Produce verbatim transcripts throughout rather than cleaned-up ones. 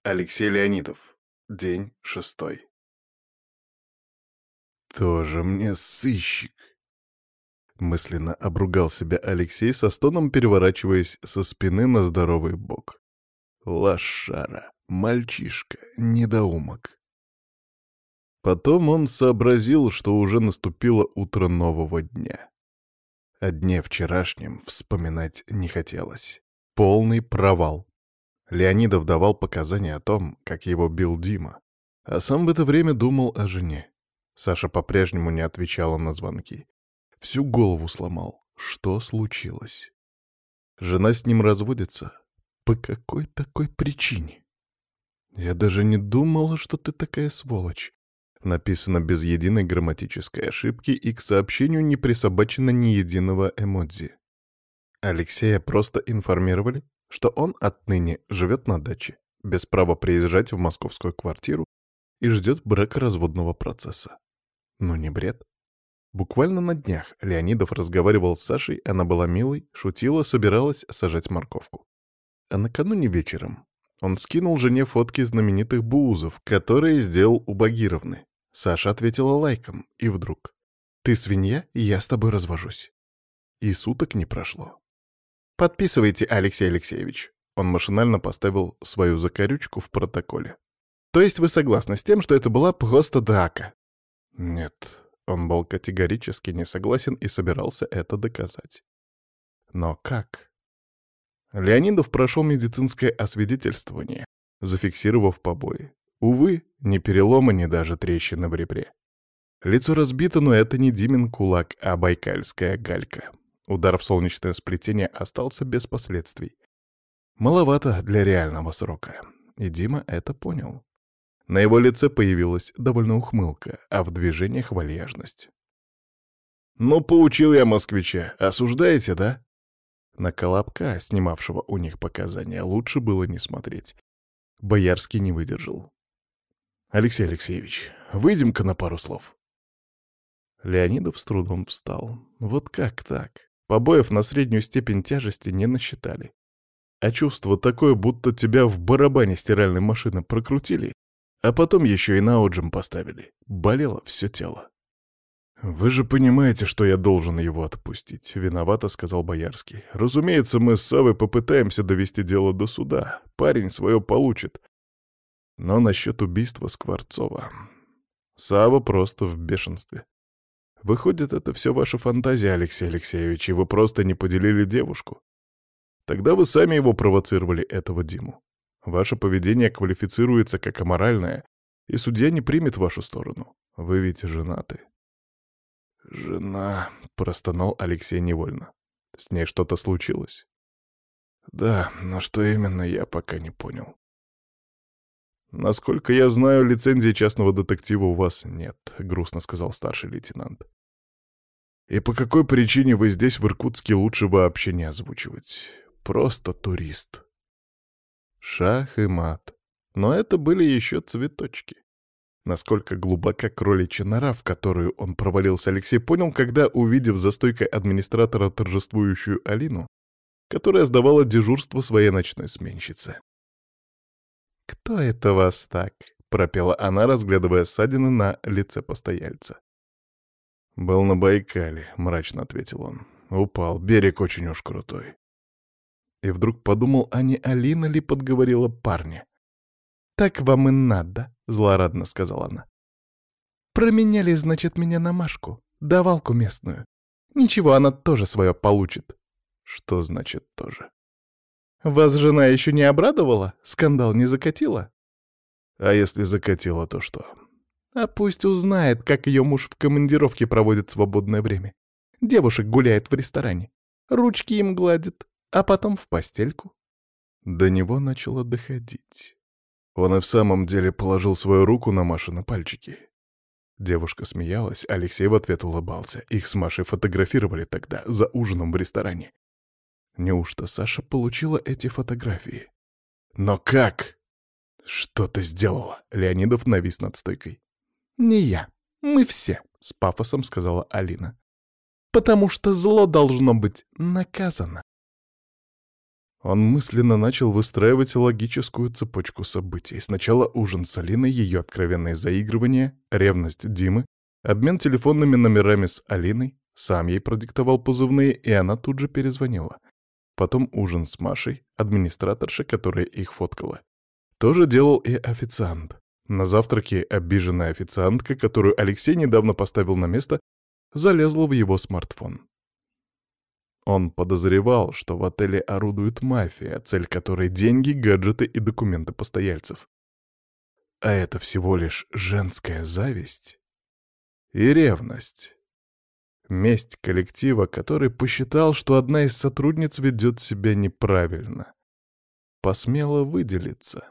Алексей Леонидов. День шестой. «Тоже мне сыщик!» Мысленно обругал себя Алексей, со стоном переворачиваясь со спины на здоровый бок. Лошара, мальчишка, недоумок. Потом он сообразил, что уже наступило утро нового дня. О дне вчерашнем вспоминать не хотелось. Полный провал. Леонидов давал показания о том, как его бил Дима, а сам в это время думал о жене. Саша по-прежнему не отвечала на звонки. Всю голову сломал. Что случилось? Жена с ним разводится? По какой такой причине? «Я даже не думала, что ты такая сволочь». Написано без единой грамматической ошибки, и к сообщению не присобачено ни единого эмодзи. Алексея просто информировали, что он отныне живет на даче, без права приезжать в московскую квартиру и ждет бракоразводного процесса. Ну не бред? Буквально на днях Леонидов разговаривал с Сашей, она была милой, шутила, собиралась сажать морковку. А накануне вечером он скинул жене фотки знаменитых буузов, которые сделал у Багировны. Саша ответила лайком, и вдруг: «Ты свинья, я с тобой развожусь». И суток не прошло. «Подписывайте, Алексей Алексеевич». Он машинально поставил свою закорючку в протоколе. «То есть вы согласны с тем, что это была просто драка?» Нет, он был категорически не согласен и собирался это доказать. Но как? Леонидов прошел медицинское освидетельствование, зафиксировав побои. Увы, ни перелома, ни даже трещины в ребре. Лицо разбито, но это не Димин кулак, а байкальская галька. Удар в солнечное сплетение остался без последствий. Маловато для реального срока. И Дима это понял. На его лице появилась довольно ухмылка, а в движениях вальяжность. «Ну, поучил я москвича. Осуждаете, да?» На Колобка, снимавшего у них показания, лучше было не смотреть. Боярский не выдержал. «Алексей Алексеевич, выйдем-ка на пару слов». Леонидов с трудом встал. Вот как так? Побоев на среднюю степень тяжести не насчитали. А чувство такое, будто тебя в барабане стиральной машины прокрутили, а потом еще и на отжим поставили. Болело все тело. «Вы же понимаете, что я должен его отпустить», — виновато сказал Боярский. «Разумеется, мы с Савой попытаемся довести дело до суда. Парень свое получит. Но насчет убийства Скворцова... Сава просто в бешенстве. Выходит, это все ваша фантазия, Алексей Алексеевич, и вы просто не поделили девушку. Тогда вы сами его провоцировали, этого Диму. Ваше поведение квалифицируется как аморальное, и судья не примет вашу сторону. Вы ведь женаты». «Жена...» — простонал Алексей невольно. «С ней что-то случилось?» «Да, но что именно, я пока не понял». «Насколько я знаю, лицензии частного детектива у вас нет», — грустно сказал старший лейтенант. «И по какой причине вы здесь, в Иркутске, лучше вообще не озвучивать? Просто турист». Шах и мат. Но это были еще цветочки. Насколько глубока кроличья нора, в которую он провалился, Алексей понял, когда, увидев за стойкой администратора торжествующую Алину, которая сдавала дежурство своей ночной сменщице. «Кто это вас так?» — пропела она, разглядывая ссадины на лице постояльца. «Был на Байкале», — мрачно ответил он. «Упал, берег очень уж крутой». И вдруг подумал, а не Алина ли подговорила парня. «Так вам и надо», — злорадно сказала она. «Променяли, значит, меня на Машку, давалку местную. Ничего, она тоже свое получит». «Что значит тоже?» «Вас жена еще не обрадовала? Скандал не закатила?» «А если закатила, то что?» «А пусть узнает, как ее муж в командировке проводит свободное время. Девушек гуляет в ресторане, ручки им гладит, а потом в постельку». До него начало доходить. Он и в самом деле положил свою руку на Машины пальчики. Девушка смеялась, Алексей в ответ улыбался. Их с Машей фотографировали тогда, за ужином в ресторане. Неужто Саша получила эти фотографии? Но как? Что ты сделала? Леонидов навис над стойкой. «Не я, мы все», — с пафосом сказала Алина. «Потому что зло должно быть наказано». Он мысленно начал выстраивать логическую цепочку событий. Сначала ужин с Алиной, ее откровенные заигрывания, ревность Димы, обмен телефонными номерами с Алиной, сам ей продиктовал позывные, и она тут же перезвонила. Потом ужин с Машей, администраторша, которая их фоткала. Тоже делал и официант. На завтраке обиженная официантка, которую Алексей недавно поставил на место, залезла в его смартфон. Он подозревал, что в отеле орудует мафия, цель которой — деньги, гаджеты и документы постояльцев. А это всего лишь женская зависть и ревность. Месть коллектива, который посчитал, что одна из сотрудниц ведет себя неправильно. Посмела выделиться.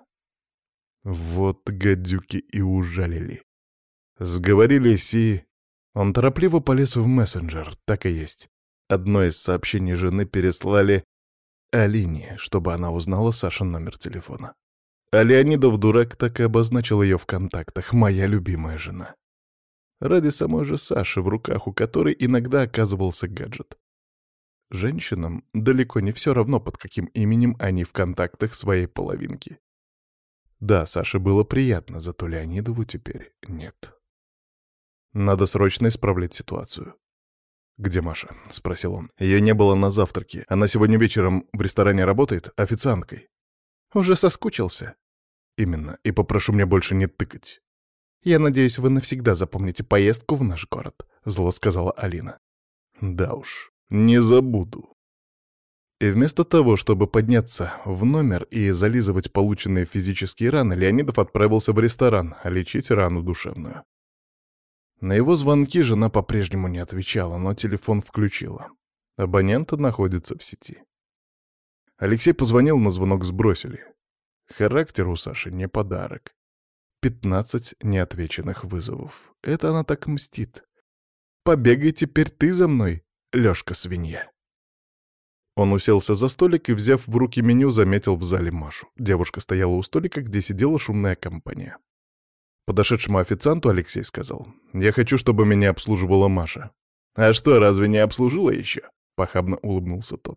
Вот гадюки и ужалили. Сговорились и... Он торопливо полез в мессенджер, так и есть. Одно из сообщений жены переслали Алине, чтобы она узнала Сашин номер телефона. А Леонидов, дурак, так и обозначил ее в контактах: «Моя любимая жена». Ради самой же Саши, в руках у которой иногда оказывался гаджет. Женщинам далеко не все равно, под каким именем они в контактах своей половинки. Да, Саше было приятно, зато Леонидову теперь нет. Надо срочно исправлять ситуацию. «Где Маша?» — спросил он. «Ее не было на завтраке. Она сегодня вечером в ресторане работает официанткой». «Уже соскучился?» «Именно. И попрошу мне больше не тыкать». «Я надеюсь, вы навсегда запомните поездку в наш город», — зло сказала Алина. «Да уж, не забуду». И вместо того, чтобы подняться в номер и зализывать полученные физические раны, Леонидов отправился в ресторан лечить рану душевную. На его звонки жена по-прежнему не отвечала, но телефон включила. Абонент находится в сети. Алексей позвонил, но звонок сбросили. Характер у Саши не подарок. Пятнадцать неотвеченных вызовов. Это она так мстит. «Побегай теперь ты за мной, Лёшка-свинья». Он уселся за столик и, взяв в руки меню, заметил в зале Машу. Девушка стояла у столика, где сидела шумная компания. Подошедшему официанту Алексей сказал: «Я хочу, чтобы меня обслуживала Маша». «А что, разве не обслужила еще?» — похабно улыбнулся тот.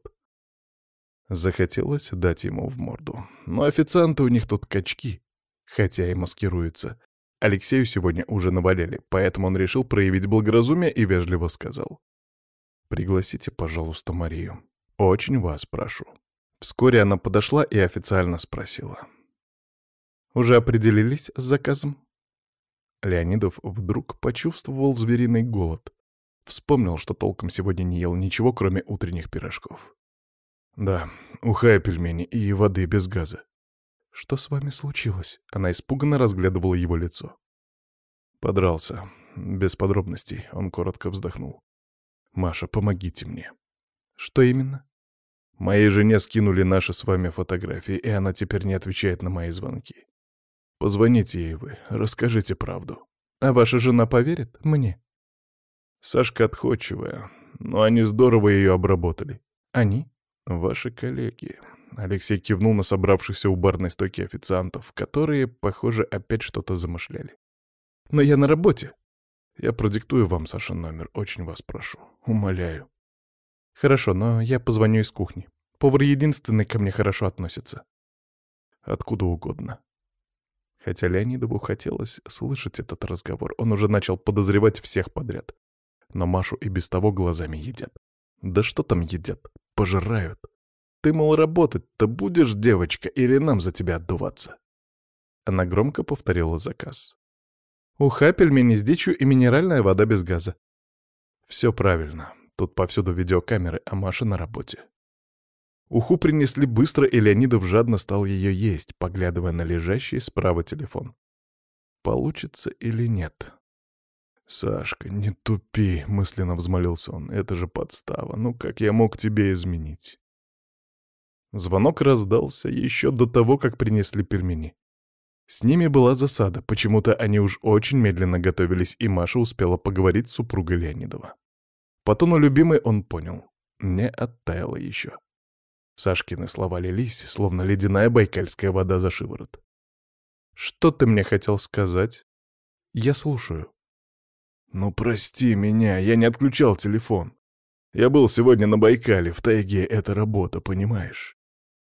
Захотелось дать ему в морду. Но официанты у них тут качки, хотя и маскируются. Алексею сегодня уже наваляли, поэтому он решил проявить благоразумие и вежливо сказал: «Пригласите, пожалуйста, Марию. Очень вас прошу». Вскоре она подошла и официально спросила: «Уже определились с заказом?» Леонидов вдруг почувствовал звериный голод. Вспомнил, что толком сегодня не ел ничего, кроме утренних пирожков. «Да, уха и пельмени, и воды без газа». «Что с вами случилось?» Она испуганно разглядывала его лицо. «Подрался. Без подробностей», — он коротко вздохнул. «Маша, помогите мне». «Что именно?» «Моей жене скинули наши с вами фотографии, и она теперь не отвечает на мои звонки. Позвоните ей вы, расскажите правду». «А ваша жена поверит мне?» Сашка отходчивая, но они здорово ее обработали. «Они?» «Ваши коллеги». Алексей кивнул на собравшихся у барной стойки официантов, которые, похоже, опять что-то замышляли. «Но я на работе». «Я продиктую вам Сашин номер, очень вас прошу. Умоляю». «Хорошо, но я позвоню из кухни. Повар единственный ко мне хорошо относится». «Откуда угодно». Хотя Леонидову хотелось слышать этот разговор, он уже начал подозревать всех подряд. Но Машу и без того глазами едят. Да что там едят? Пожирают. Ты, мол, работать-то будешь, девочка, или нам за тебя отдуваться? Она громко повторила заказ. «Уха, пельмени с дичью и минеральная вода без газа». Все правильно. Тут повсюду видеокамеры, а Маша на работе. Уху принесли быстро, и Леонидов жадно стал ее есть, поглядывая на лежащий справа телефон. Получится или нет? «Сашка, не тупи», — мысленно взмолился он. «Это же подстава. Ну как я мог тебе изменить?» Звонок раздался еще до того, как принесли пельмени. С ними была засада, почему-то они уж очень медленно готовились, и Маша успела поговорить с супругой Леонидова. По тону любимой он понял — не оттаяла еще. Сашкины слова лились, словно ледяная байкальская вода за шиворот. «Что ты мне хотел сказать?» «Я слушаю». «Ну, прости меня, я не отключал телефон. Я был сегодня на Байкале, в тайге, это работа, понимаешь?»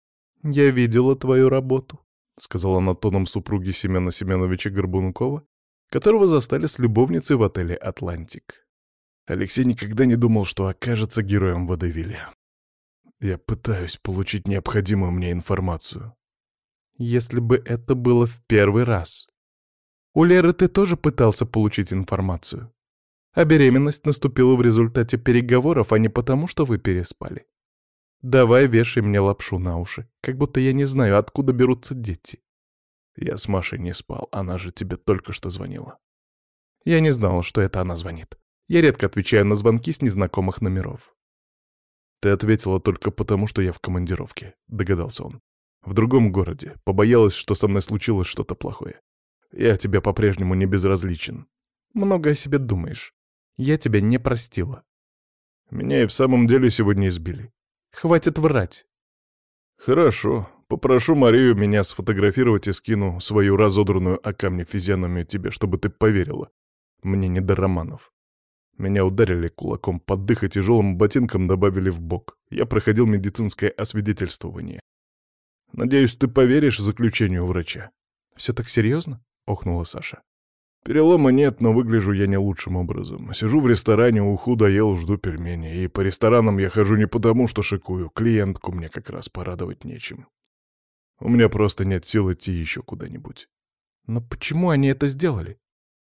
«Я видела твою работу», — сказала она тоном супруги Семена Семеновича Горбункова, которого застали с любовницей в отеле «Атлантик». Алексей никогда не думал, что окажется героем водевиля. «Я пытаюсь получить необходимую мне информацию». «Если бы это было в первый раз. У Леры ты тоже пытался получить информацию. А беременность наступила в результате переговоров, а не потому, что вы переспали. Давай вешай мне лапшу на уши, как будто я не знаю, откуда берутся дети». «Я с Машей не спал, она же тебе только что звонила». «Я не знал, что это она звонит. Я редко отвечаю на звонки с незнакомых номеров». «Ты ответила только потому, что я в командировке», — догадался он. «В другом городе. Побоялась, что со мной случилось что-то плохое. Я тебе по-прежнему не безразличен». «Много о себе думаешь. Я тебя не простила». «Меня и в самом деле сегодня избили». «Хватит врать». «Хорошо. Попрошу Марию меня сфотографировать и скину свою разодранную о камни физиономию тебе, чтобы ты поверила. Мне не до романов. Меня ударили кулаком под дых и тяжелым ботинком добавили в бок. Я проходил медицинское освидетельствование. Надеюсь, ты поверишь заключению врача». «Все так серьезно?» — охнула Саша. «Перелома нет, но выгляжу я не лучшим образом. Сижу в ресторане, уху доел, жду пельмени. И по ресторанам я хожу не потому, что шикую. Клиентку мне как раз порадовать нечем. У меня просто нет сил идти еще куда-нибудь». «Но почему они это сделали?»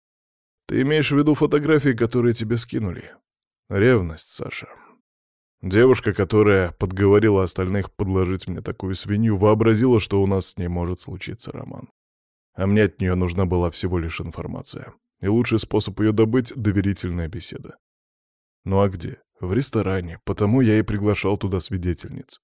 «Ты имеешь в виду фотографии, которые тебе скинули?» «Ревность, Саша. Девушка, которая подговорила остальных подложить мне такую свинью, вообразила, что у нас с ней может случиться роман. А мне от нее нужна была всего лишь информация. И лучший способ ее добыть — доверительная беседа. Ну а где? В ресторане, потому я и приглашал туда свидетельниц.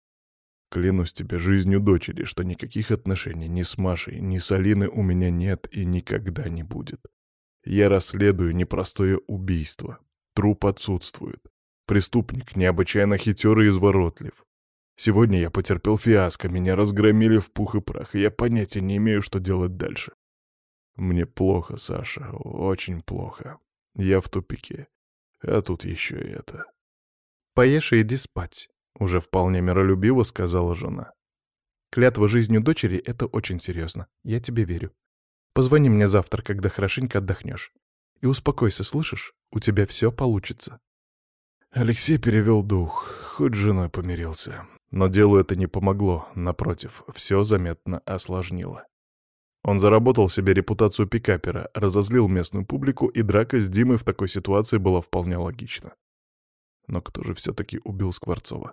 Клянусь тебе жизнью дочери, что никаких отношений ни с Машей, ни с Алиной у меня нет и никогда не будет. Я расследую непростое убийство. Труп отсутствует. Преступник необычайно хитер и изворотлив. Сегодня я потерпел фиаско, меня разгромили в пух и прах, и я понятия не имею, что делать дальше. Мне плохо, Саша, очень плохо. Я в тупике. А тут еще и это». «Поешь и иди спать», — уже вполне миролюбиво сказала жена. «Клятва жизнью дочери — это очень серьезно. Я тебе верю. Позвони мне завтра, когда хорошенько отдохнешь. И успокойся, слышишь? У тебя все получится». Алексей перевел дух, хоть с женой помирился. Но делу это не помогло, напротив, все заметно осложнило. Он заработал себе репутацию пикапера, разозлил местную публику, и драка с Димой в такой ситуации была вполне логична. Но кто же все-таки убил Скворцова?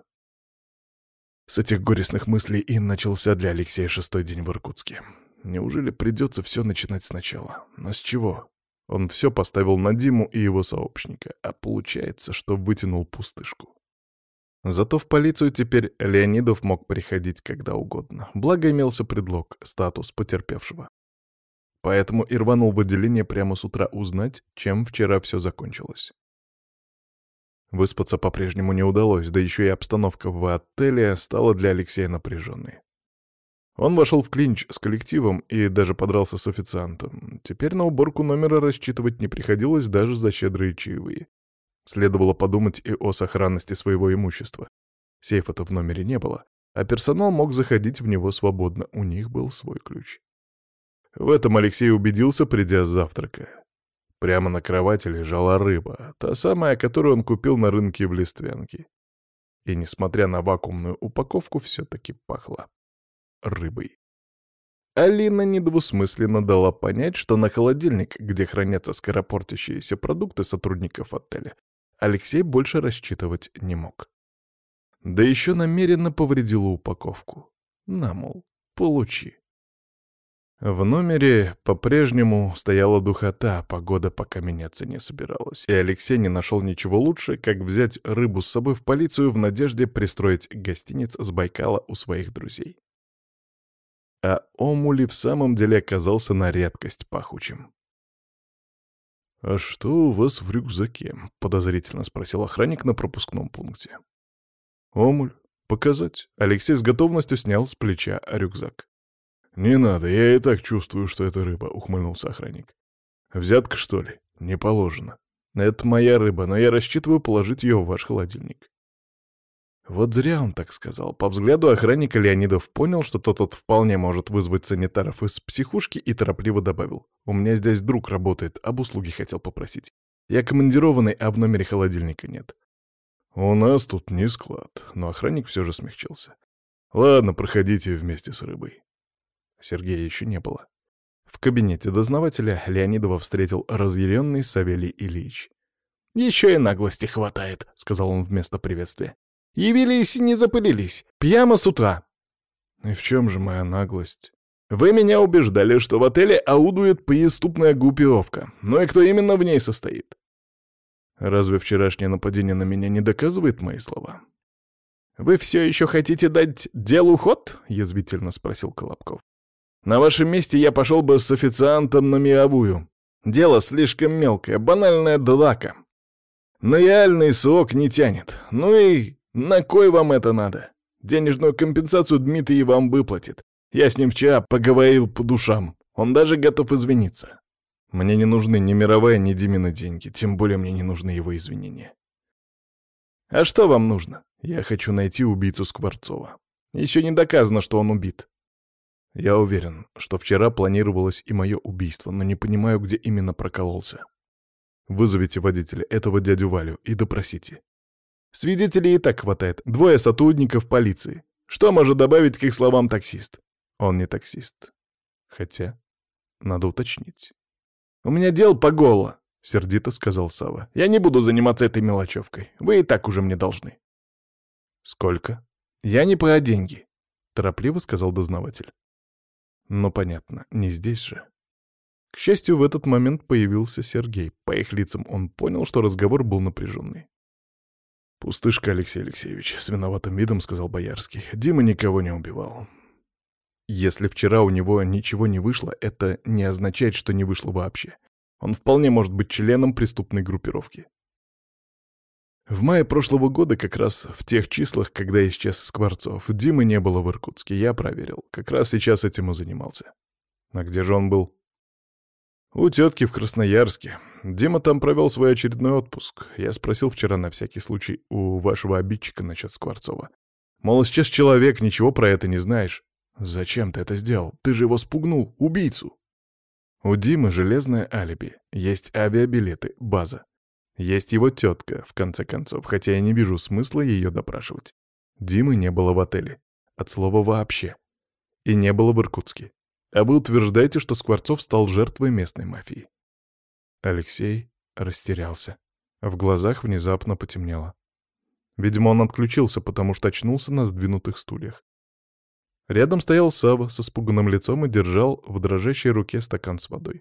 С этих горестных мыслей и начался для Алексея шестой день в Иркутске. Неужели придется все начинать сначала? Но с чего? Он все поставил на Диму и его сообщника, а получается, что вытянул пустышку. Зато в полицию теперь Леонидов мог приходить когда угодно. Благо имелся предлог — статус потерпевшего. Поэтому и рванул в отделение прямо с утра узнать, чем вчера все закончилось. Выспаться по-прежнему не удалось, да еще и обстановка в отеле стала для Алексея напряженной. Он вошел в клинч с коллективом и даже подрался с официантом. Теперь на уборку номера рассчитывать не приходилось даже за щедрые чаевые. Следовало подумать и о сохранности своего имущества. Сейфа-то в номере не было, а персонал мог заходить в него свободно, у них был свой ключ. В этом Алексей убедился, придя с завтрака. Прямо на кровати лежала рыба, та самая, которую он купил на рынке в Листвянке. И, несмотря на вакуумную упаковку, все-таки пахла рыбой. Алина недвусмысленно дала понять, что на холодильник, где хранятся скоропортящиеся продукты сотрудников отеля, Алексей больше рассчитывать не мог. Да еще намеренно повредила упаковку. На, мол, получи. В номере по-прежнему стояла духота, погода пока меняться не собиралась, и Алексей не нашел ничего лучше, как взять рыбу с собой в полицию в надежде пристроить гостиниц с Байкала у своих друзей. А омуль в самом деле оказался на редкость пахучим. «А что у вас в рюкзаке?» — подозрительно спросил охранник на пропускном пункте. «Омуль? Показать?» Алексей с готовностью снял с плеча рюкзак. «Не надо, я и так чувствую, что это рыба», — ухмыльнулся охранник. «Взятка, что ли? Не положено. Это моя рыба, но я рассчитываю положить ее в ваш холодильник». Вот зря он так сказал. По взгляду охранника Леонидов понял, что тот, тот вполне может вызвать санитаров из психушки, и торопливо добавил. «У меня здесь друг работает, об услуге хотел попросить. Я командированный, а в номере холодильника нет». «У нас тут не склад», но охранник все же смягчился. «Ладно, проходите вместе с рыбой». Сергея еще не было. В кабинете дознавателя Леонидова встретил разъяренный Савелий Ильич. «Еще и наглости хватает», — сказал он вместо приветствия. «Явились и не запылились. Прямо с утра». «И в чем же моя наглость?» «Вы меня убеждали, что в отеле аудует преступная группировка. Ну и кто именно в ней состоит?» «Разве вчерашнее нападение на меня не доказывает мои слова?» «Вы все еще хотите дать делу ход?» — язвительно спросил Колобков. «На вашем месте я пошел бы с официантом на мировую. Дело слишком мелкое, банальная драка. На реальный срок не тянет. Ну и на кой вам это надо? Денежную компенсацию Дмитрий вам выплатит. Я с ним вчера поговорил по душам. Он даже готов извиниться. Мне не нужны ни мировая, ни Димины деньги. Тем более мне не нужны его извинения. А что вам нужно? Я хочу найти убийцу Скворцова. Еще не доказано, что он убит. Я уверен, что вчера планировалось и мое убийство, но не понимаю, где именно прокололся. Вызовите водителя, этого дядю Валю, и допросите. Свидетелей и так хватает. Двое сотрудников полиции. Что может добавить к их словам таксист? Он не таксист. Хотя, надо уточнить. «У меня дел по горло», — сердито сказал Сава. «Я не буду заниматься этой мелочевкой. Вы и так уже мне должны». «Сколько?» «Я не про деньги», — торопливо сказал дознаватель. «Ну, понятно, не здесь же». К счастью, в этот момент появился Сергей. По их лицам он понял, что разговор был напряженный. «Пустышка, Алексей Алексеевич», — с виноватым видом сказал Боярский. «Дима никого не убивал». Если вчера у него ничего не вышло, это не означает, что не вышло вообще. Он вполне может быть членом преступной группировки. В мае прошлого года, как раз в тех числах, когда исчез Скворцов, Димы не было в Иркутске, я проверил. Как раз сейчас этим и занимался. А где же он был? У тетки в Красноярске. Дима там провел свой очередной отпуск. Я спросил вчера на всякий случай у вашего обидчика насчет Скворцова. Мол, исчез человек, ничего про это не знаешь. Зачем ты это сделал? Ты же его спугнул, убийцу. У Димы железное алиби. Есть авиабилеты, база. Есть его тетка, в конце концов, хотя я не вижу смысла ее допрашивать. Димы не было в отеле. От слова «вообще». И не было в Иркутске. А вы утверждаете, что Скворцов стал жертвой местной мафии. Алексей растерялся. В глазах внезапно потемнело. Видимо, он отключился, потому что очнулся на сдвинутых стульях. Рядом стоял Сава с испуганным лицом и держал в дрожащей руке стакан с водой.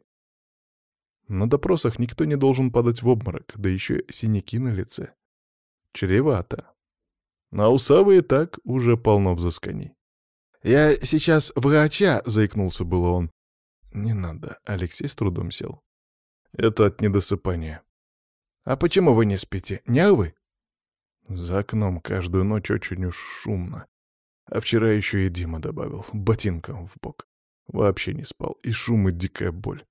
На допросах никто не должен падать в обморок, да еще синяки на лице. Чревато. А у Савы и так уже полно взысканий. «Я сейчас врача», — заикнулся было он. «Не надо», — Алексей с трудом сел. «Это от недосыпания». «А почему вы не спите? Нервы?» За окном каждую ночь очень уж шумно. А вчера еще и Дима добавил, ботинком в бок. Вообще не спал, и шум, и дикая боль.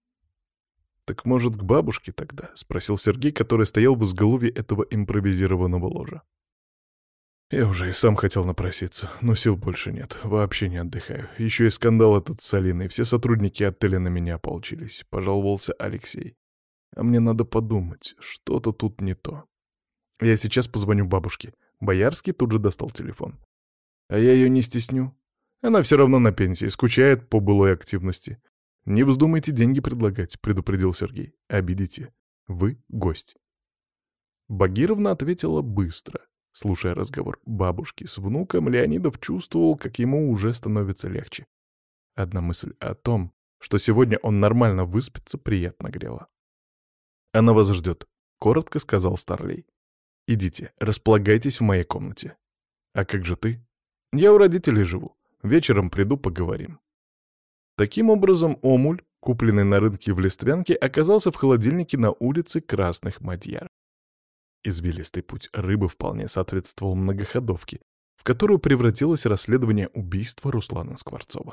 «Так, может, к бабушке тогда?» — спросил Сергей, который стоял в изголовье этого импровизированного ложа. «Я уже и сам хотел напроситься, но сил больше нет, вообще не отдыхаю. Еще и скандал этот с Алиной, все сотрудники отеля на меня ополчились», — пожаловался Алексей. «А мне надо подумать, что-то тут не то. Я сейчас позвоню бабушке». Боярский тут же достал телефон. «А я ее не стесню. Она все равно на пенсии, скучает по былой активности. Не вздумайте деньги предлагать», — предупредил Сергей. «Обидите. Вы гость». Багировна ответила быстро. Слушая разговор бабушки с внуком, Леонидов чувствовал, как ему уже становится легче. Одна мысль о том, что сегодня он нормально выспится, приятно грела. «Она вас ждет», — коротко сказал Старлей. «Идите, располагайтесь в моей комнате». «А как же ты?» «Я у родителей живу. Вечером приду, поговорим». Таким образом, омуль, купленный на рынке в Листвянке, оказался в холодильнике на улице Красных Мадьяр. Извилистый путь рыбы вполне соответствовал многоходовке, в которую превратилось расследование убийства Руслана Скворцова.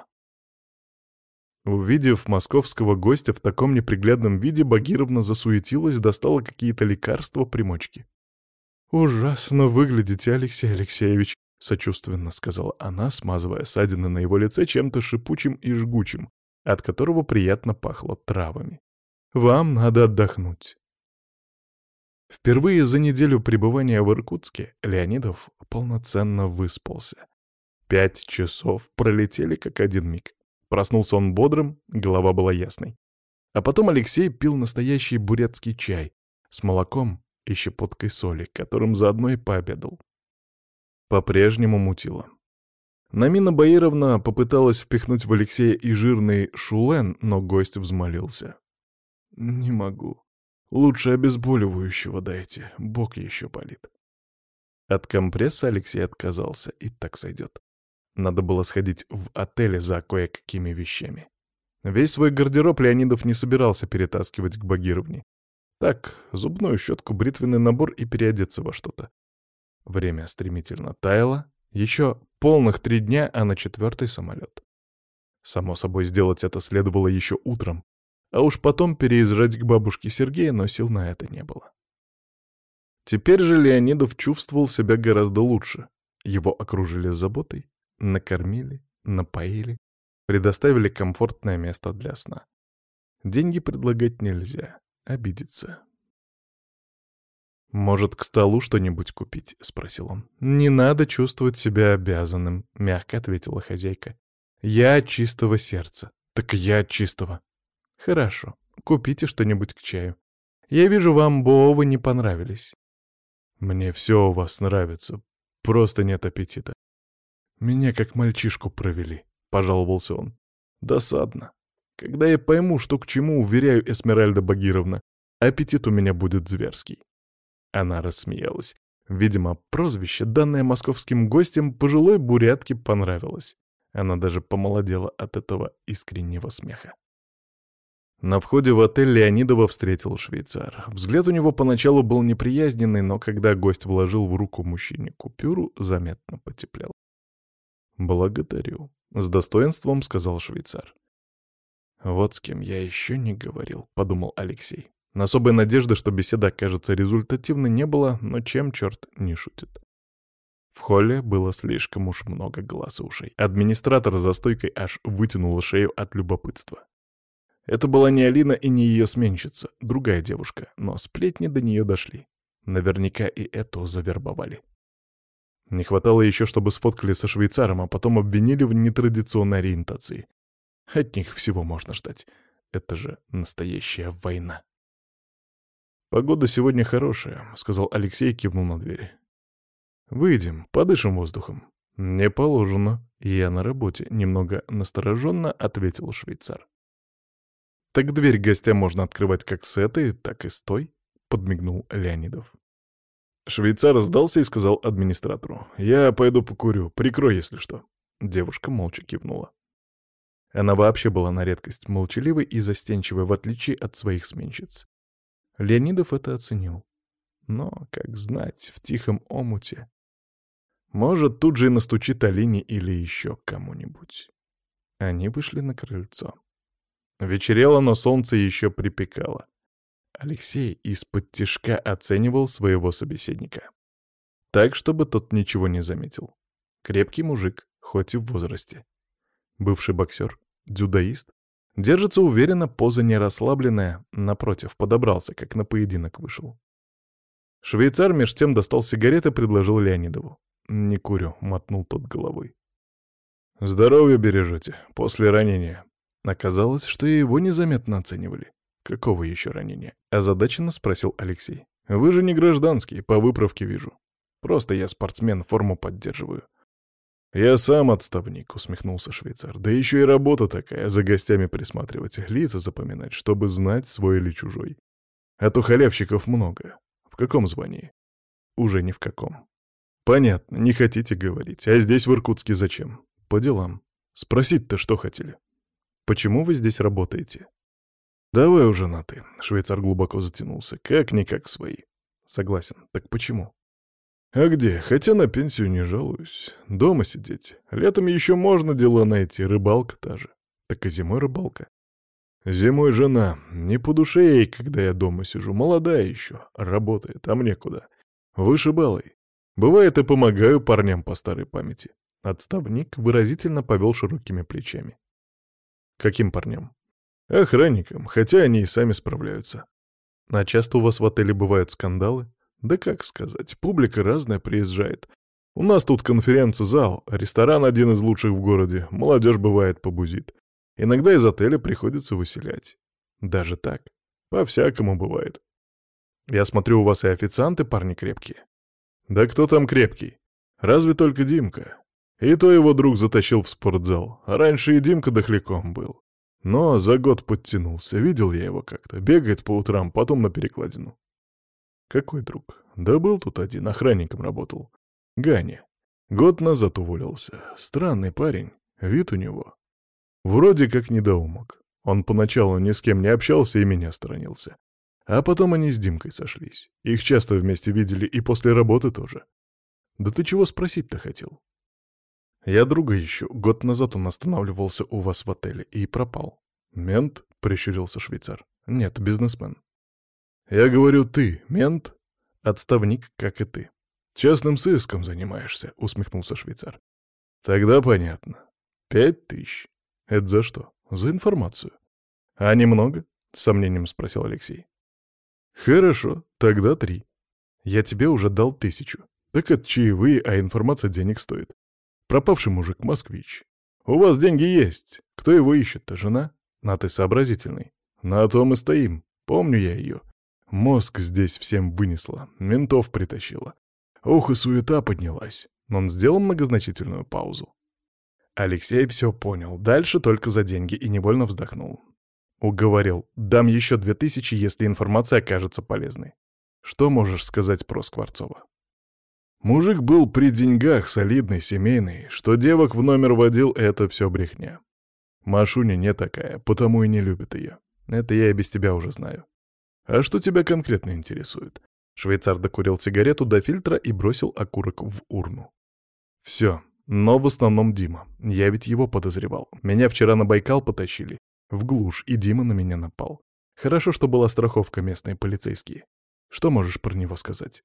Увидев московского гостя в таком неприглядном виде, Багировна засуетилась, достала какие-то лекарства, примочки. «Ужасно выглядите, Алексей Алексеевич», — сочувственно сказала она, смазывая ссадины на его лице чем-то шипучим и жгучим, от которого приятно пахло травами. «Вам надо отдохнуть». Впервые за неделю пребывания в Иркутске Леонидов полноценно выспался. Пять часов пролетели как один миг. Проснулся он бодрым, голова была ясной. А потом Алексей пил настоящий бурятский чай с молоком и щепоткой соли, которым заодно и пообедал. По-прежнему мутило. Намина Баировна попыталась впихнуть в Алексея и жирный шулен, но гость взмолился. «Не могу. Лучше обезболивающего дайте, бок еще болит». От компресса Алексей отказался, и так сойдет. Надо было сходить в отеле за кое-какими вещами. Весь свой гардероб Леонидов не собирался перетаскивать к Багировне. Так, зубную щетку, бритвенный набор и переодеться во что-то. Время стремительно таяло. Еще полных три дня, а на четвертый самолет. Само собой, сделать это следовало еще утром, а уж потом переезжать к бабушке Сергея, но сил на это не было. Теперь же Леонидов чувствовал себя гораздо лучше. Его окружили заботой, накормили, напоили, предоставили комфортное место для сна. Деньги предлагать нельзя, обидеться. «Может, к столу что-нибудь купить?» — спросил он. «Не надо чувствовать себя обязанным», — мягко ответила хозяйка. «Я от чистого сердца». «Так и я от чистого». «Хорошо, купите что-нибудь к чаю. Я вижу, вам Боовы не понравились». «Мне все у вас нравится, просто нет аппетита». «Меня как мальчишку провели», — пожаловался он. «Досадно. Когда я пойму, что к чему, уверяю, Эсмеральда Багировна, аппетит у меня будет зверский». Она рассмеялась. Видимо, прозвище, данное московским гостям, пожилой бурятке понравилось. Она даже помолодела от этого искреннего смеха. На входе в отель Леонидова встретил швейцар. Взгляд у него поначалу был неприязненный, но когда гость вложил в руку мужчине купюру, заметно потеплел. «Благодарю», — с достоинством сказал швейцар. «Вот с кем я еще не говорил», — подумал Алексей. Особой надежды, что беседа окажется результативной, не было, но чем черт не шутит. В холле было слишком уж много глаз и ушей. Администратор за стойкой аж вытянула шею от любопытства. Это была не Алина и не ее сменщица, другая девушка, но сплетни до нее дошли. Наверняка и эту завербовали. Не хватало еще, чтобы сфоткали со швейцаром, а потом обвинили в нетрадиционной ориентации. От них всего можно ждать. Это же настоящая война. «Погода сегодня хорошая», — сказал Алексей и кивнул на дверь. «Выйдем, подышим воздухом». «Не положено. Я на работе», — немного настороженно ответил швейцар. «Так дверь гостям можно открывать как с этой, так и с той», — подмигнул Леонидов. Швейцар сдался и сказал администратору: «Я пойду покурю, прикрой, если что». Девушка молча кивнула. Она вообще была на редкость молчаливой и застенчивой, в отличие от своих сменщиц. Леонидов это оценил. Но, как знать, в тихом омуте. Может, тут же и настучит Алине или еще кому-нибудь. Они вышли на крыльцо. Вечерело, но солнце еще припекало. Алексей из-под тишка оценивал своего собеседника. Так, чтобы тот ничего не заметил. Крепкий мужик, хоть и в возрасте. Бывший боксер, дзюдоист. Держится уверенно, поза не расслабленная, напротив, подобрался, как на поединок вышел. Швейцар меж тем достал сигареты и предложил Леонидову. «Не курю», — мотнул тот головой. «Здоровье бережете, после ранения». Оказалось, что и его незаметно оценивали. «Какого еще ранения?» — озадаченно спросил Алексей. «Вы же не гражданский, по выправке вижу. Просто я спортсмен, форму поддерживаю». «Я сам отставник», — усмехнулся швейцар. «Да еще и работа такая, за гостями присматривать, лица запоминать, чтобы знать, свой или чужой. А то халявщиков много. В каком звании?» «Уже ни в каком». «Понятно, не хотите говорить. А здесь, в Иркутске, зачем?» «По делам. Спросить-то что хотели?» «Почему вы здесь работаете?» «Давай уже на «ты». Швейцар глубоко затянулся. «Как-никак свои». «Согласен. Так почему?» «А где? Хотя на пенсию не жалуюсь. Дома сидеть. Летом еще можно дела найти, рыбалка та же. Так и зимой рыбалка. Зимой жена. Не по душе ей, когда я дома сижу. Молодая еще. Работает, а мне куда? Вышибалой. Бывает, и помогаю парням по старой памяти. Отставник выразительно повел широкими плечами. Каким парням? Охранникам, хотя они и сами справляются. А часто у вас в отеле бывают скандалы? Да как сказать, публика разная приезжает. У нас тут конференц-зал, ресторан один из лучших в городе, молодежь бывает побузит. Иногда из отеля приходится выселять. Даже так. По-всякому бывает. Я смотрю, у вас и официанты парни крепкие. Да кто там крепкий? Разве только Димка. И то его друг затащил в спортзал. А раньше и Димка дохляком был. Но за год подтянулся. Видел я его как-то. Бегает по утрам, потом на перекладину. Какой друг? Да был тут один, охранником работал. Ганя. Год назад уволился. Странный парень. Вид у него. Вроде как недоумок. Он поначалу ни с кем не общался и меня сторонился. А потом они с Димкой сошлись. Их часто вместе видели и после работы тоже. Да ты чего спросить-то хотел? Я друга ищу. Год назад он останавливался у вас в отеле и пропал. Мент? — прищурился швейцар. Нет, бизнесмен. Я говорю, ты мент? Отставник, как и ты. Частным сыском занимаешься, — усмехнулся швейцар. Тогда понятно. Пять тысяч. Это за что? За информацию. А немного? — с сомнением спросил Алексей. Хорошо, тогда три. Я тебе уже дал тысячу. Так это чаевые, а информация денег стоит. Пропавший мужик, москвич. У вас деньги есть. Кто его ищет-то, жена? А ты сообразительный. На том и стоим. Помню я ее. Мозг здесь всем вынесла, ментов притащила. Ох, и суета поднялась. Он сделал многозначительную паузу. Алексей все понял. Дальше только за деньги и невольно вздохнул. Уговорил. Дам еще две тысячи, если информация окажется полезной. Что можешь сказать про Скворцова? Мужик был при деньгах, солидный, семейный. Что девок в номер водил, это все брехня. Машуня не такая, потому и не любит ее. Это я и без тебя уже знаю. А что тебя конкретно интересует? Швейцар докурил сигарету до фильтра и бросил окурок в урну. Все, но в основном Дима. Я ведь его подозревал. Меня вчера на Байкал потащили. В глушь, и Дима на меня напал. Хорошо, что была страховка, местные полицейские. Что можешь про него сказать?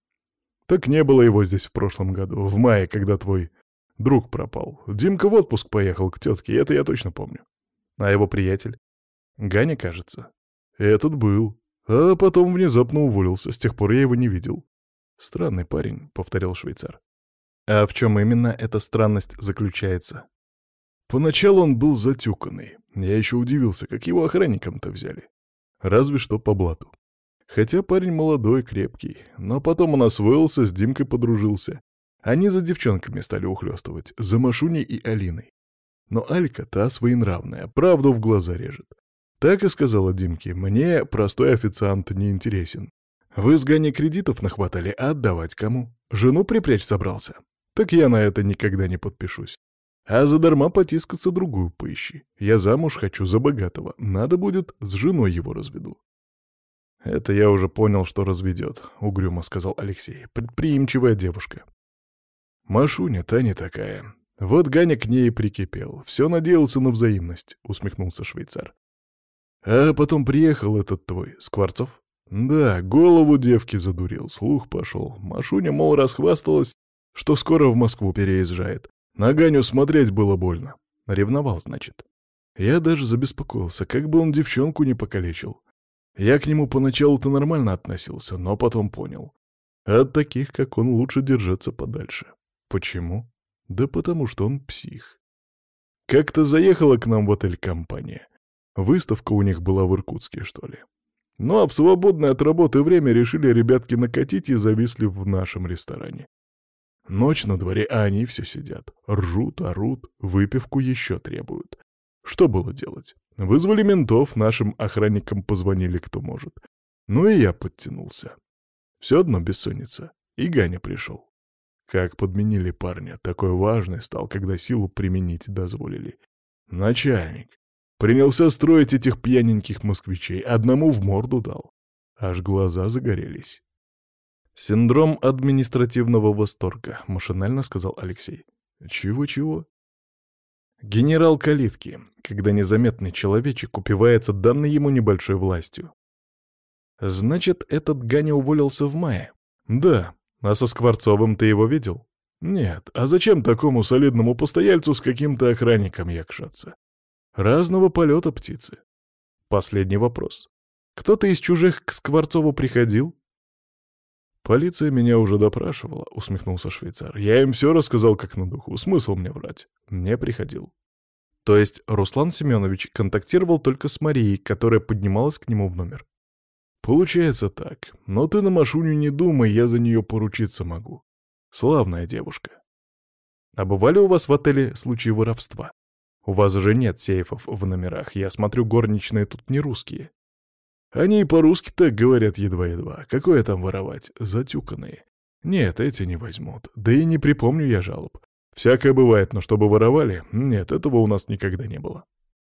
Так не было его здесь в прошлом году, в мае, когда твой друг пропал. Димка в отпуск поехал к тетке, это я точно помню. А его приятель? Ганя, кажется. Этот был. А потом внезапно уволился, с тех пор я его не видел. Странный парень, — повторил швейцар. А в чем именно эта странность заключается? Поначалу он был затюканный. Я еще удивился, как его охранником-то взяли. Разве что по блату. Хотя парень молодой, крепкий. Но потом он освоился, с Димкой подружился. Они за девчонками стали ухлёстывать, за Машуней и Алиной. Но Алька та своенравная, правду в глаза режет. Так и сказала Димке: мне простой официант не интересен. Вы с Ганей кредитов нахватали, а отдавать кому? Жену припрячь собрался? Так я на это никогда не подпишусь. А задарма потискаться другую поищи. Я замуж хочу за богатого. Надо будет, с женой его разведу. Это я уже понял, что разведет, — угрюмо сказал Алексей. Предприимчивая девушка. Машуня та не такая. Вот Ганя к ней и прикипел. Все надеялся на взаимность, — усмехнулся швейцар. А потом приехал этот твой, Скворцов. Да, голову девки задурил, слух пошел. Машуня, мол, расхвасталась, что скоро в Москву переезжает. На Ганю смотреть было больно. Ревновал, значит. Я даже забеспокоился, как бы он девчонку не покалечил. Я к нему поначалу-то нормально относился, но потом понял. От таких, как он, лучше держаться подальше. Почему? Да потому что он псих. Как-то заехала к нам в отель компания. Выставка у них была в Иркутске, что ли. Ну а в свободное от работы время решили ребятки накатить и зависли в нашем ресторане. Ночь на дворе, а они все сидят. Ржут, орут, выпивку еще требуют. Что было делать? Вызвали ментов, нашим охранникам позвонили кто может. Ну и я подтянулся. Все одно бессонница. И Ганя пришел. Как подменили парня, такой важный стал, когда силу применить дозволили. Начальник. Принялся строить этих пьяненьких москвичей, одному в морду дал. Аж глаза загорелись. «Синдром административного восторга», — машинально сказал Алексей. «Чего-чего?» «Генерал калитки, когда незаметный человечек упивается данной ему небольшой властью». «Значит, этот Ганя уволился в мае?» «Да, А со Скворцовым ты его видел? Нет. А зачем такому солидному постояльцу с каким-то охранником якшаться? Разного полета птицы. Последний вопрос. Кто-то из чужих к Скворцову приходил? Полиция меня уже допрашивала, усмехнулся швейцар. Я им все рассказал как на духу. Смысл мне врать? Не приходил. То есть Руслан Семенович контактировал только с Марией, которая поднималась к нему в номер. Получается так. Но ты на Машуню не думай, я за нее поручиться могу. Славная девушка. А бывали у вас в отеле случаи воровства? У вас же нет сейфов в номерах. Я смотрю, горничные тут не русские. Они и по-русски так говорят едва-едва. Какое там воровать? Затюканные. Нет, эти не возьмут. Да и не припомню я жалоб. Всякое бывает, но чтобы воровали, нет, этого у нас никогда не было.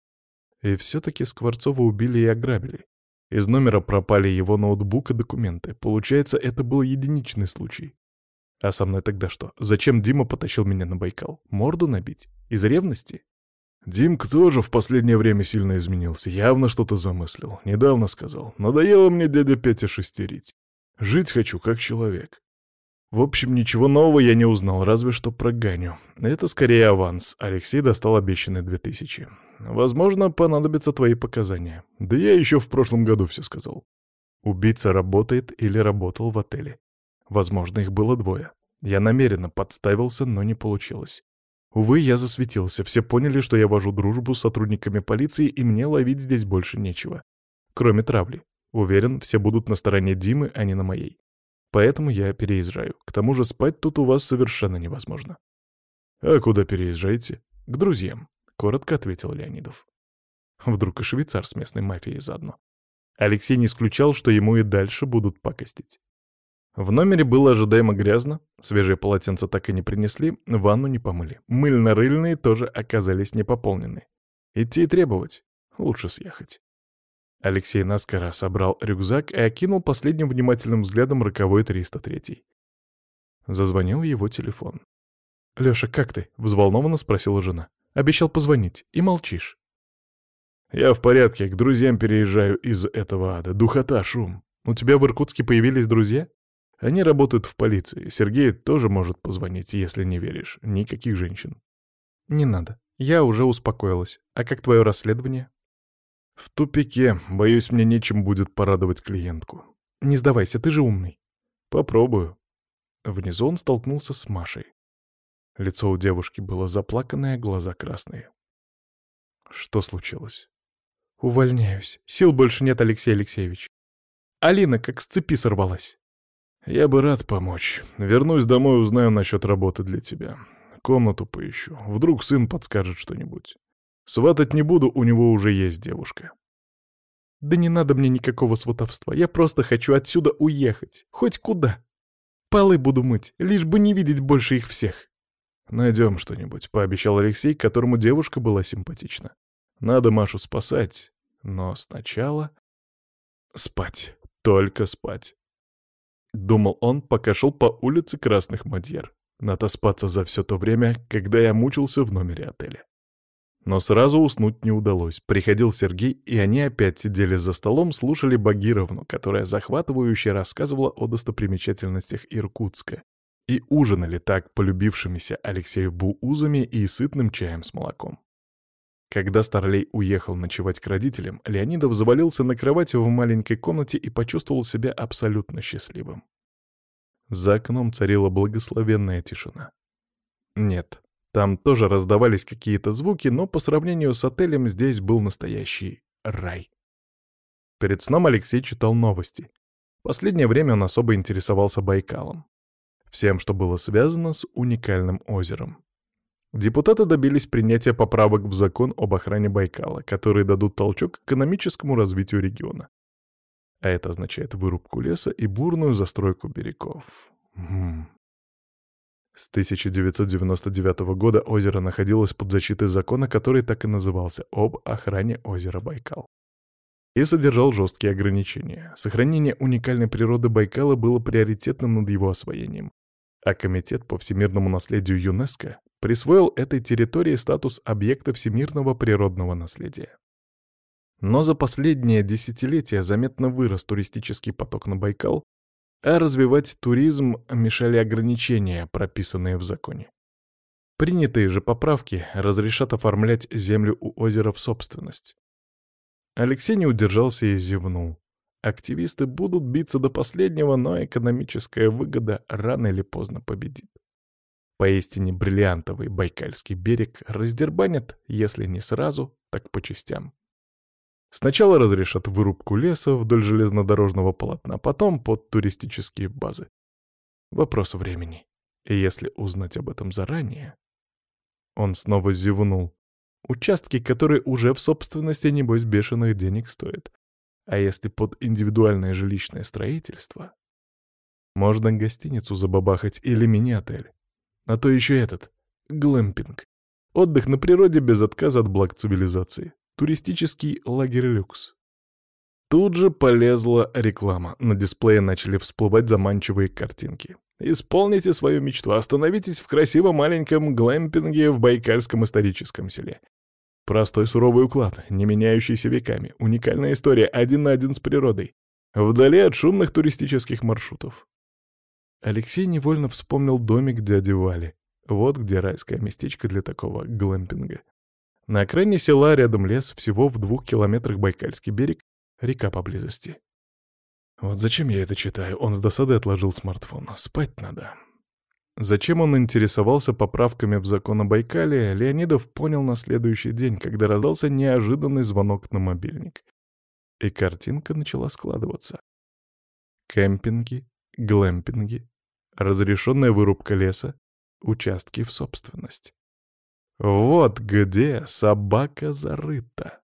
И все-таки Скворцова убили и ограбили. Из номера пропали его ноутбук и документы. Получается, это был единичный случай. А со мной тогда что? Зачем Дима потащил меня на Байкал? Морду набить? Из ревности? Димка тоже в последнее время сильно изменился. Явно что-то замыслил. Недавно сказал. Надоело мне дядя Петя шестерить. Жить хочу как человек. В общем, ничего нового я не узнал, разве что про Ганю. Это скорее аванс. Алексей достал обещанные две тысячи. Возможно, понадобятся твои показания. Да я еще в прошлом году все сказал. Убийца работает или работал в отеле. Возможно, их было двое. Я намеренно подставился, но не получилось. Увы, я засветился. Все поняли, что я вожу дружбу с сотрудниками полиции, и мне ловить здесь больше нечего. Кроме травли. Уверен, все будут на стороне Димы, а не на моей. Поэтому я переезжаю. К тому же спать тут у вас совершенно невозможно. «А куда переезжаете?» «К друзьям», — коротко ответил Леонидов. Вдруг и швейцар с местной мафией заодно. Алексей не исключал, что ему и дальше будут пакостить. В номере было ожидаемо грязно, свежие полотенца так и не принесли, ванну не помыли. Мыльно-рыльные тоже оказались не пополнены. Идти и требовать. Лучше съехать. Алексей наскоро собрал рюкзак и окинул последним внимательным взглядом роковой триста третий. Зазвонил его телефон. «Лёша, как ты?» — взволнованно спросила жена. «Обещал позвонить. И молчишь». «Я в порядке, к друзьям переезжаю из этого ада. Духота, шум. У тебя в Иркутске появились друзья?» «Они работают в полиции. Сергей тоже может позвонить, если не веришь. Никаких женщин». «Не надо. Я уже успокоилась. А как твое расследование?» «В тупике. Боюсь, мне нечем будет порадовать клиентку». «Не сдавайся, ты же умный». «Попробую». Внизу он столкнулся с Машей. Лицо у девушки было заплаканное, глаза красные. «Что случилось?» «Увольняюсь. Сил больше нет, Алексей Алексеевич. Алина как с цепи сорвалась». «Я бы рад помочь. Вернусь домой, узнаю насчет работы для тебя. Комнату поищу. Вдруг сын подскажет что-нибудь. Сватать не буду, у него уже есть девушка». «Да не надо мне никакого сватовства. Я просто хочу отсюда уехать. Хоть куда. Полы буду мыть, лишь бы не видеть больше их всех». «Найдем что-нибудь», — пообещал Алексей, которому девушка была симпатична. «Надо Машу спасать, но сначала спать, только спать». Думал он, пока шел по улице Красных Мадьяр. Надо спаться за все то время, когда я мучился в номере отеля. Но сразу уснуть не удалось. Приходил Сергей, и они опять сидели за столом, слушали Багировну, которая захватывающе рассказывала о достопримечательностях Иркутска, и ужинали так полюбившимися Алексею буузами и сытным чаем с молоком. Когда Старлей уехал ночевать к родителям, Леонидов завалился на кровати в маленькой комнате и почувствовал себя абсолютно счастливым. За окном царила благословенная тишина. Нет, там тоже раздавались какие-то звуки, но по сравнению с отелем здесь был настоящий рай. Перед сном Алексей читал новости. Последнее время он особо интересовался Байкалом. Всем, что было связано с уникальным озером. Депутаты добились принятия поправок в закон об охране Байкала, которые дадут толчок к экономическому развитию региона. А это означает вырубку леса и бурную застройку берегов. М-м. С тысяча девятьсот девяносто девятого года озеро находилось под защитой закона, который так и назывался «Об охране озера Байкал». И содержал жесткие ограничения. Сохранение уникальной природы Байкала было приоритетным над его освоением. А Комитет по всемирному наследию ЮНЕСКО присвоил этой территории статус объекта всемирного природного наследия. Но за последнее десятилетие заметно вырос туристический поток на Байкал, а развивать туризм мешали ограничения, прописанные в законе. Принятые же поправки разрешат оформлять землю у озера в собственность. Алексей не удержался и зевнул. Активисты будут биться до последнего, но экономическая выгода рано или поздно победит. Поистине бриллиантовый Байкальский берег раздербанят, если не сразу, так по частям. Сначала разрешат вырубку леса вдоль железнодорожного полотна, потом под туристические базы. Вопрос времени. И если узнать об этом заранее... Он снова зевнул. Участки, которые уже в собственности, небось, бешеных денег стоят. А если под индивидуальное жилищное строительство, можно гостиницу забабахать или мини-отель. А то еще этот, глэмпинг. Отдых на природе без отказа от благ цивилизации. Туристический лагерь люкс. Тут же полезла реклама. На дисплее начали всплывать заманчивые картинки. Исполните свою мечту, остановитесь в красивом маленьком глэмпинге в Байкальском историческом селе. Простой суровый уклад, не меняющийся веками, уникальная история, один на один с природой, вдали от шумных туристических маршрутов. Алексей невольно вспомнил домик дяди Вали. Вот где райское местечко для такого глэмпинга. На окраине села, рядом лес, всего в двух километрах Байкальский берег, река поблизости. Вот зачем я это читаю? Он с досадой отложил смартфон. Спать надо. Зачем он интересовался поправками в закон о Байкале, Леонидов понял на следующий день, когда раздался неожиданный звонок на мобильник. И картинка начала складываться. Кемпинги, глэмпинги, разрешенная вырубка леса, участки в собственность. Вот где собака зарыта.